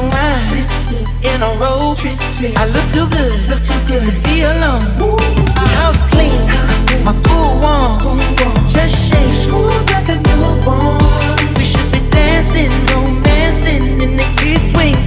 wine in a road trip. I look too good to be alone. House clean, my pool warm, just shake smooth like a newborn. We should be dancing, romancing in the east wing.